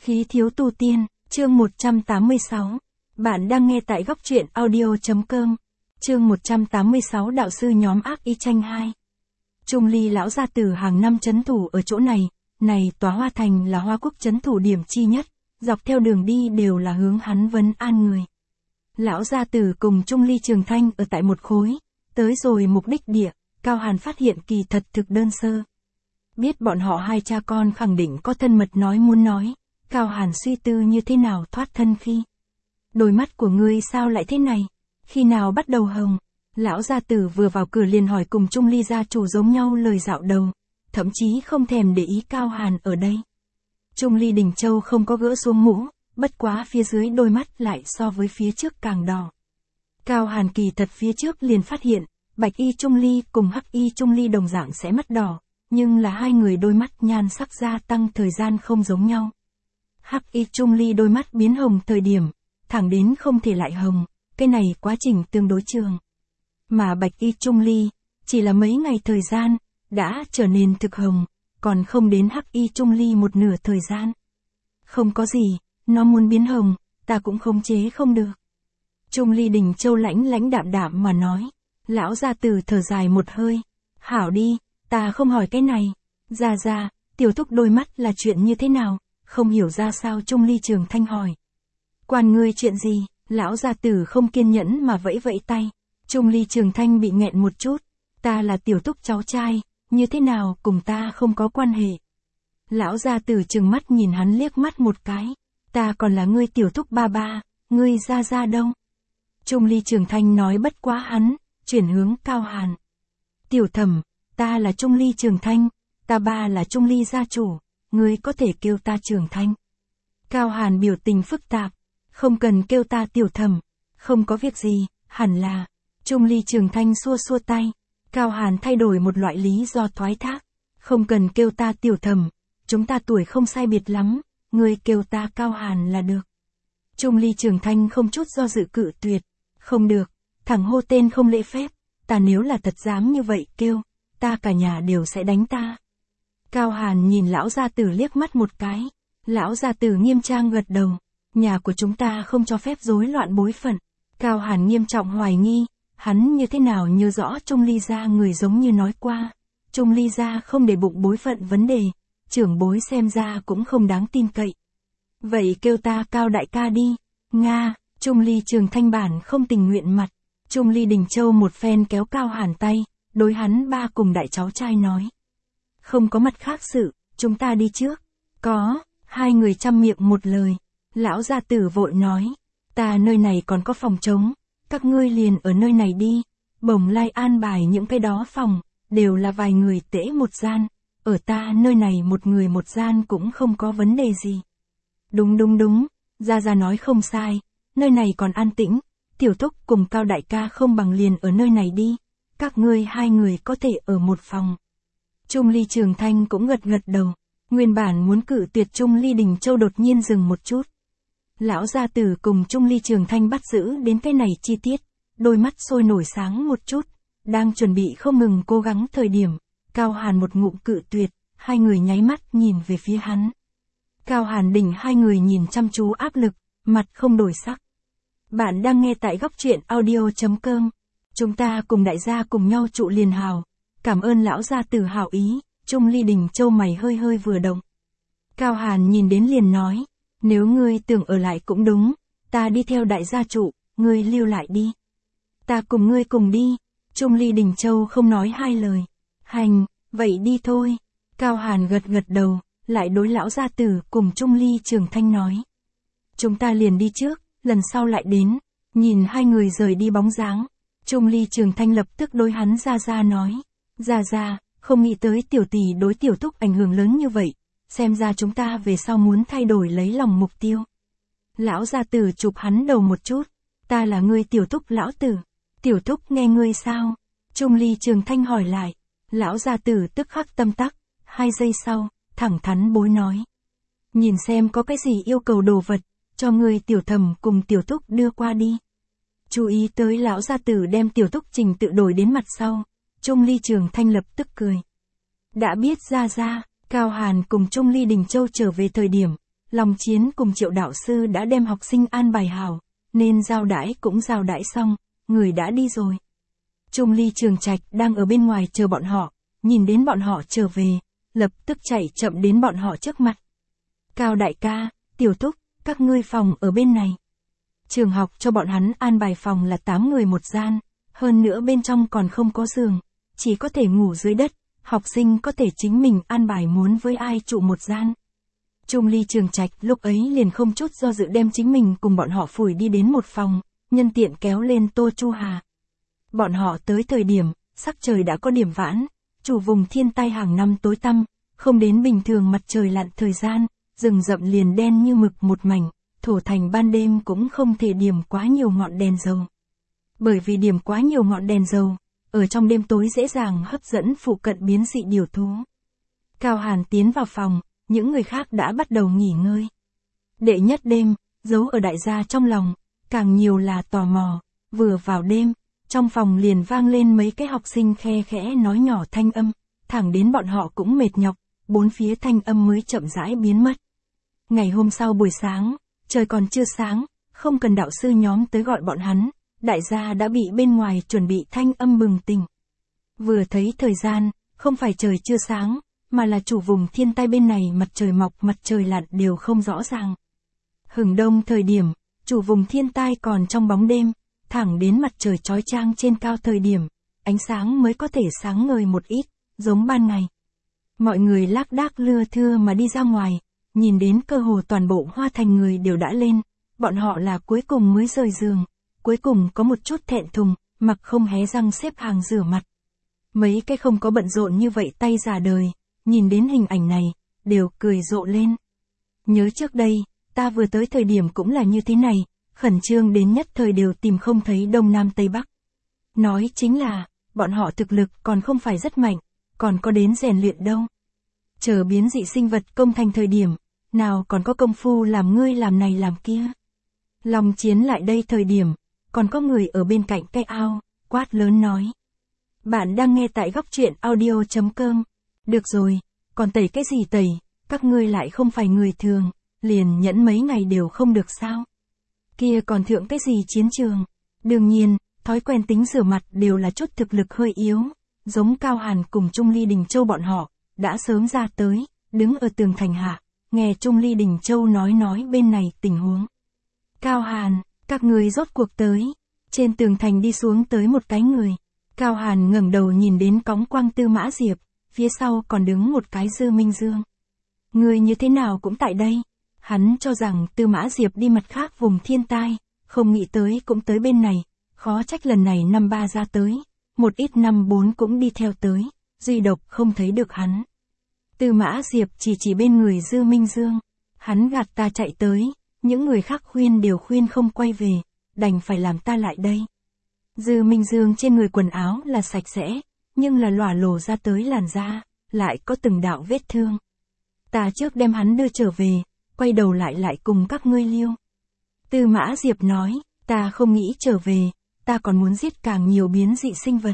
Khí thiếu tu tiên, chương 186. Bạn đang nghe tại góc truyện audio.com. Chương 186 đạo sư nhóm ác y tranh 2. Trung Ly lão gia tử hàng năm trấn thủ ở chỗ này, tòa Hoa Thành là Hoa Quốc trấn thủ điểm chi nhất, dọc theo đường đi đều là hướng hắn vấn an người. Lão gia tử cùng Trung Ly Trường Thanh ở tại một khối, tới rồi mục đích địa, Cao Hàn phát hiện kỳ thật thực đơn sơ. Biết bọn họ hai cha con khẳng định có thân mật muốn nói, Cao Hàn suy tư như thế nào thoát thân khi. Đôi mắt của ngươi sao lại thế này? Khi nào bắt đầu hồng? Lão gia tử vừa vào cửa liền hỏi cùng Trung Ly gia chủ giống nhau lời dạo đầu, thậm chí không thèm để ý Cao Hàn ở đây. Trung Ly Đình Châu không có gỡ xuống mũ, bất quá phía dưới đôi mắt lại so với phía trước càng đỏ. Cao Hàn kỳ thật phía trước liền phát hiện, Bạch Y Trung Ly cùng Hắc Y Trung Ly đồng dạng sẽ mắt đỏ, nhưng là hai người đôi mắt nhan sắc gia tăng thời gian không giống nhau. Hắc Y Trung Ly đôi mắt biến hồng thời điểm, thẳng đến không thể lại hồng, cái này quá trình tương đối trường. Mà Bạch Y Trung Ly, chỉ là mấy ngày thời gian, đã trở nên thực hồng, còn không đến Hắc Y Trung Ly một nửa thời gian. Không có gì, nó muốn biến hồng, ta cũng khống chế không được. Trung Ly Đình Châu lãnh đạm mà nói, lão gia tử thở dài một hơi, hảo đi, ta không hỏi cái này. Ra, tiểu thúc đôi mắt là chuyện như thế nào, không hiểu ra sao Trung Ly Trường Thanh hỏi. Quan ngươi chuyện gì, lão gia tử không kiên nhẫn mà vẫy tay. Trung Ly Trường Thanh bị nghẹn một chút, ta là tiểu thúc cháu trai, như thế nào cùng ta không có quan hệ. Lão gia tử trừng mắt nhìn hắn liếc mắt một cái, ta còn là ngươi tiểu thúc ba, ngươi ra đâu. Trung Ly Trường Thanh nói bất quá hắn, chuyển hướng Cao Hàn. Tiểu thẩm, ta là Trung Ly Trường Thanh, ta ba là Trung Ly gia chủ, ngươi có thể kêu ta Trường Thanh. Cao Hàn biểu tình phức tạp, không cần kêu ta tiểu thẩm, không có việc gì, hẳn là. Trung Ly Trường Thanh xua tay, Cao Hàn thay đổi một loại lý do thoái thác, không cần kêu ta tiểu thẩm, chúng ta tuổi không sai biệt lắm, ngươi kêu ta Cao Hàn là được. Trung Ly Trường Thanh không chút do dự cự tuyệt, không được, thằng hô tên không lễ phép, ta nếu là thật dám như vậy kêu, ta cả nhà đều sẽ đánh ta. Cao Hàn nhìn lão gia tử liếc mắt một cái, lão gia tử nghiêm trang gật đầu, nhà của chúng ta không cho phép rối loạn bối phận. Cao Hàn nghiêm trọng hoài nghi, hắn như thế nào nhớ rõ Trung Ly gia người giống như nói qua, Trung Ly gia không để bụng bối phận vấn đề, trưởng bối xem ra cũng không đáng tin cậy. Vậy kêu ta Cao đại ca đi, Nga. Trung Ly Trường Thanh bản không tình nguyện mặt, Trung Ly Đình Châu một phen kéo Cao Hàn tay, đối hắn ba cùng đại cháu trai nói. Không có mặt khác sự, chúng ta đi trước. Có, hai người chăm miệng một lời, lão gia tử vội nói, ta nơi này còn có phòng trống, các ngươi liền ở nơi này đi, bổng lai an bài những cái đó phòng, đều là vài người tễ một gian, ở ta nơi này một người một gian cũng không có vấn đề gì. Đúng, Gia nói không sai. Nơi này còn an tĩnh, tiểu thúc cùng Cao đại ca không bằng liền ở nơi này đi, các ngươi hai người có thể ở một phòng. Trung Ly Trường Thanh cũng gật đầu, nguyên bản muốn cự tuyệt Trung Ly Đình Châu đột nhiên dừng một chút. Lão gia tử cùng Trung Ly Trường Thanh bắt giữ đến cái này chi tiết, đôi mắt sôi nổi sáng một chút, đang chuẩn bị không ngừng cố gắng thời điểm, Cao Hàn một ngụm cự tuyệt, hai người nháy mắt nhìn về phía hắn. Cao Hàn đỉnh hai người nhìn chăm chú áp lực, mặt không đổi sắc. Bạn đang nghe tại góc truyện audio.com. Chúng ta cùng đại gia cùng nhau trụ liền hào. Cảm ơn lão gia tử hảo ý. Trung Ly Đình Châu mày hơi vừa động. Cao Hàn nhìn đến liền nói, nếu ngươi tưởng ở lại cũng đúng, ta đi theo đại gia trụ, ngươi lưu lại đi. Ta cùng ngươi cùng đi. Trung Ly Đình Châu không nói hai lời. Hành, vậy đi thôi. Cao Hàn gật đầu, lại đối lão gia tử cùng Trung Ly Trường Thanh nói. Chúng ta liền đi trước, lần sau lại đến. Nhìn hai người rời đi bóng dáng, Trung Ly Trường Thanh lập tức đối hắn ra nói. Ra, không nghĩ tới tiểu tỷ đối tiểu thúc ảnh hưởng lớn như vậy, xem ra chúng ta về sau muốn thay đổi lấy lòng mục tiêu. Lão gia tử chụp hắn đầu một chút, ta là ngươi tiểu thúc lão tử, tiểu thúc nghe ngươi sao? Trung Ly Trường Thanh hỏi lại, lão gia tử tức khắc tâm tắc, 2 giây sau, thẳng thắn bối nói. Nhìn xem có cái gì yêu cầu đồ vật, cho ngươi tiểu thẩm cùng tiểu thúc đưa qua đi. Chú ý tới lão gia tử đem tiểu thúc trình tự đổi đến mặt sau, Trung Ly Trường Thanh lập tức cười. Đã biết ra, Cao Hàn cùng Trung Ly Đình Châu trở về thời điểm, Long Chiến cùng Triệu đạo sư đã đem học sinh an bài hảo, nên giao đãi cũng giao đãi xong, người đã đi rồi. Trung Ly Trường Trạch đang ở bên ngoài chờ bọn họ, nhìn đến bọn họ trở về, lập tức chạy chậm đến bọn họ trước mặt. Cao đại ca, Tiểu Thúc, các ngươi phòng ở bên này. Trường học cho bọn hắn an bài phòng là 8 người một gian, hơn nữa bên trong còn không có giường, chỉ có thể ngủ dưới đất, học sinh có thể chính mình an bài muốn với ai trụ một gian. Trung Ly Trường Trạch lúc ấy liền không chút do dự đem chính mình cùng bọn họ phủi đi đến một phòng, nhân tiện kéo lên Tô Chu Hà. Bọn họ tới thời điểm, sắc trời đã có điểm vãn, chủ vùng thiên tai hàng năm tối tăm, không đến bình thường mặt trời lặn thời gian, rừng rậm liền đen như mực một mảnh, thổ thành ban đêm cũng không thể điểm quá nhiều ngọn đèn dầu. Bởi vì điểm quá nhiều ngọn đèn dầu, ở trong đêm tối dễ dàng hấp dẫn phụ cận biến dị điểu thú. Cao Hàn tiến vào phòng, những người khác đã bắt đầu nghỉ ngơi. Đệ nhất đêm, giấu ở đại gia trong lòng, càng nhiều là tò mò, vừa vào đêm, trong phòng liền vang lên mấy cái học sinh khe khẽ nói nhỏ thanh âm, thẳng đến bọn họ cũng mệt nhọc, bốn phía thanh âm mới chậm rãi biến mất. Ngày hôm sau buổi sáng, trời còn chưa sáng, không cần đạo sư nhóm tới gọi bọn hắn, đại gia đã bị bên ngoài chuẩn bị thanh âm bừng tỉnh. Vừa thấy thời gian, không phải trời chưa sáng, mà là chủ vùng thiên tai bên này mặt trời mọc mặt trời lặn đều không rõ ràng. Hừng đông thời điểm, chủ vùng thiên tai còn trong bóng đêm, thẳng đến mặt trời chói chang trên cao thời điểm, ánh sáng mới có thể sáng ngời một ít, giống ban ngày. Mọi người lác đác lưa thưa mà đi ra ngoài, nhìn đến cơ hồ toàn bộ Hoa Thành người đều đã lên, bọn họ là cuối cùng mới rời giường, cuối cùng có một chút thẹn thùng, mặc không hé răng xếp hàng rửa mặt. Mấy cái không có bận rộn như vậy tay già đời, nhìn đến hình ảnh này, đều cười rộ lên. Nhớ trước đây, ta vừa tới thời điểm cũng là như thế này, khẩn trương đến nhất thời đều tìm không thấy Đông Nam Tây Bắc. Nói chính là, bọn họ thực lực còn không phải rất mạnh, còn có đến rèn luyện đâu. Chờ biến dị sinh vật công thành thời điểm, nào còn có công phu làm ngươi làm này làm kia. Long Chiến lại đây thời điểm, còn có người ở bên cạnh cái ao, quát lớn nói. Bạn đang nghe tại góc truyện audio.com. Được rồi, còn tẩy cái gì tẩy, các ngươi lại không phải người thường, liền nhẫn mấy ngày đều không được sao. Kia còn thượng cái gì chiến trường. Đương nhiên, thói quen tính rửa mặt đều là chút thực lực hơi yếu, giống Cao Hàn cùng Trung Ly Đình Châu bọn họ, đã sớm ra tới, đứng ở tường thành hạ, nghe Trung Ly Đình Châu nói bên này tình huống. Cao Hàn, các người rốt cuộc tới, trên tường thành đi xuống tới một cái người. Cao Hàn ngẩng đầu nhìn đến cõng quang Tư Mã Diệp, phía sau còn đứng một cái Dư Minh Dương. Người như thế nào cũng tại đây. Hắn cho rằng Tư Mã Diệp đi mặt khác vùng thiên tai, không nghĩ tới cũng tới bên này, khó trách lần này năm 3 ra tới, một ít năm 4 cũng đi theo tới, duy độc không thấy được hắn. Tư Mã Diệp chỉ bên người Dư Minh Dương, hắn gạt ta chạy tới, những người khác khuyên đều khuyên không quay về, đành phải làm ta lại đây. Dư Minh Dương trên người quần áo là sạch sẽ, nhưng là lòa lồ ra tới làn da, lại có từng đạo vết thương. Ta trước đem hắn đưa trở về, quay đầu lại cùng các ngươi liêu. Tư Mã Diệp nói, ta không nghĩ trở về, ta còn muốn giết càng nhiều biến dị sinh vật.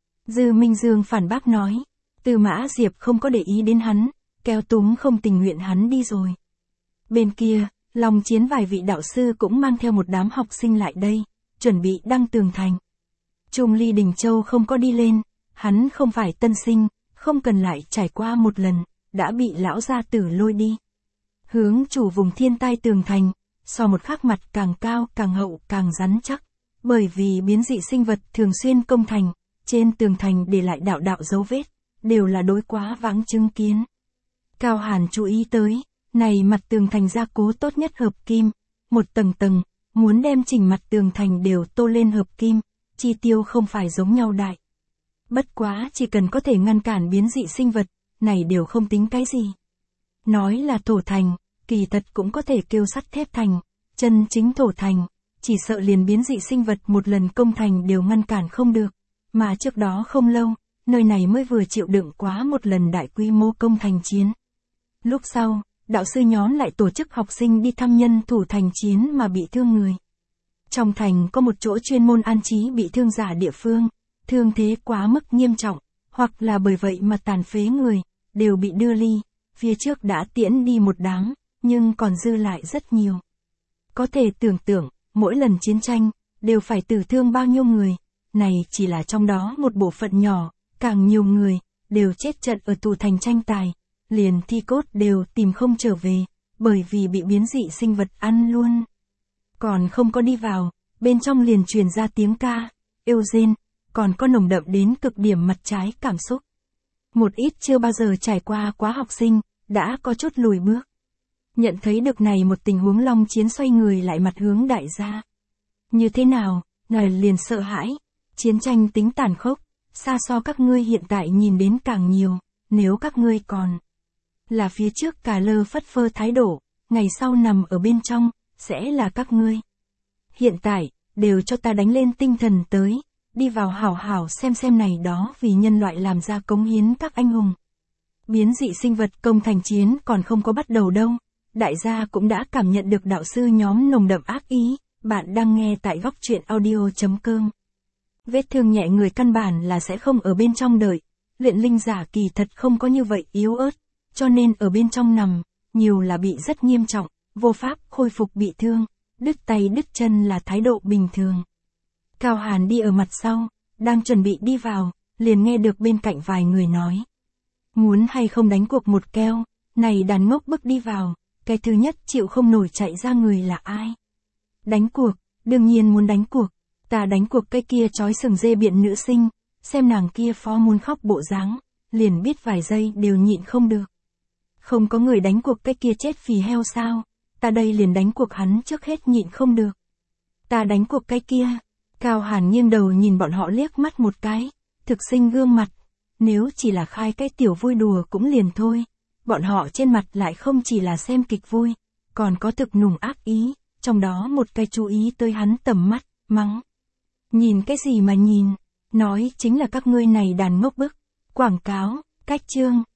Dư Minh Dương phản bác nói, Tư Mã Diệp không có để ý đến hắn, kéo túm không tình nguyện hắn đi rồi. Bên kia, Long Chiến vài vị đạo sư cũng mang theo một đám học sinh lại đây, chuẩn bị đăng tường thành. Trung Ly Đình Châu không có đi lên, hắn không phải tân sinh, không cần lại trải qua một lần, đã bị lão gia tử lôi đi. Hướng chủ vùng thiên tai tường thành, so một khắc mặt càng cao càng hậu càng rắn chắc, bởi vì biến dị sinh vật thường xuyên công thành, trên tường thành để lại đạo đạo dấu vết, đều là đối quá vãng chứng kiến. Cao Hàn chú ý tới, này mặt tường thành gia cố tốt nhất hợp kim, một tầng tầng, muốn đem chỉnh mặt tường thành đều tô lên hợp kim, chi tiêu không phải giống nhau đại. Bất quá chỉ cần có thể ngăn cản biến dị sinh vật, này đều không tính cái gì. Nói là thổ thành, kỳ thật cũng có thể kêu sắt thép thành, chân chính thổ thành, chỉ sợ liền biến dị sinh vật một lần công thành đều ngăn cản không được, mà trước đó không lâu, nơi này mới vừa chịu đựng quá một lần đại quy mô công thành chiến. Lúc sau, đạo sư nhóm lại tổ chức học sinh đi thăm nhân thủ thành chiến mà bị thương người. Trong thành có một chỗ chuyên môn an trí bị thương giả địa phương, thương thế quá mức nghiêm trọng, hoặc là bởi vậy mà tàn phế người, đều bị đưa ly, phía trước đã tiễn đi một đám, nhưng còn dư lại rất nhiều. Có thể tưởng tượng, mỗi lần chiến tranh, đều phải tử thương bao nhiêu người, này chỉ là trong đó một bộ phận nhỏ, càng nhiều người, đều chết trận ở tù thành tranh tài, liền thi cốt đều tìm không trở về, bởi vì bị biến dị sinh vật ăn luôn. Còn không có đi vào, bên trong liền truyền ra tiếng ca, Eugene, còn có nồng đậm đến cực điểm mặt trái cảm xúc. Một ít chưa bao giờ trải qua quá học sinh, đã có chút lùi bước. Nhận thấy được này một tình huống Long Chiến xoay người lại mặt hướng đại gia. Như thế nào, ngài liền sợ hãi, chiến tranh tính tàn khốc, xa so các ngươi hiện tại nhìn đến càng nhiều, nếu các ngươi còn là phía trước cà lơ phất phơ thái độ, ngày sau nằm ở bên trong, sẽ là các ngươi. Hiện tại, đều cho ta đánh lên tinh thần tới, đi vào hảo hảo xem này đó vì nhân loại làm ra cống hiến các anh hùng. Biến dị sinh vật công thành chiến còn không có bắt đầu đâu, đại gia cũng đã cảm nhận được đạo sư nhóm nồng đậm ác ý, bạn đang nghe tại góc truyện audio.com. Vết thương nhẹ người căn bản là sẽ không ở bên trong đợi, luyện linh giả kỳ thật không có như vậy yếu ớt, cho nên ở bên trong nằm, nhiều là bị rất nghiêm trọng, vô pháp khôi phục bị thương, đứt tay đứt chân là thái độ bình thường. Cao Hàn đi ở mặt sau, đang chuẩn bị đi vào, liền nghe được bên cạnh vài người nói. Muốn hay không đánh cuộc một keo, này đàn ngốc bước đi vào, cái thứ nhất chịu không nổi chạy ra người là ai? Đánh cuộc, đương nhiên muốn đánh cuộc, ta đánh cuộc cái kia trói sừng dê biện nữ sinh, xem nàng kia phó muốn khóc bộ dáng, liền biết vài giây đều nhịn không được. Không có người đánh cuộc cái kia chết phì heo sao, ta đây liền đánh cuộc hắn trước hết nhịn không được. Ta đánh cuộc cái kia. Cao Hàn nghiêng đầu nhìn bọn họ liếc mắt một cái, thực sinh gương mặt, nếu chỉ là khai cái tiểu vui đùa cũng liền thôi, bọn họ trên mặt lại không chỉ là xem kịch vui, còn có thực nùng ác ý, trong đó một cái chú ý tới hắn tầm mắt, mắng. Nhìn cái gì mà nhìn, nói chính là các ngươi này đàn ngốc bức, quảng cáo, cách chương,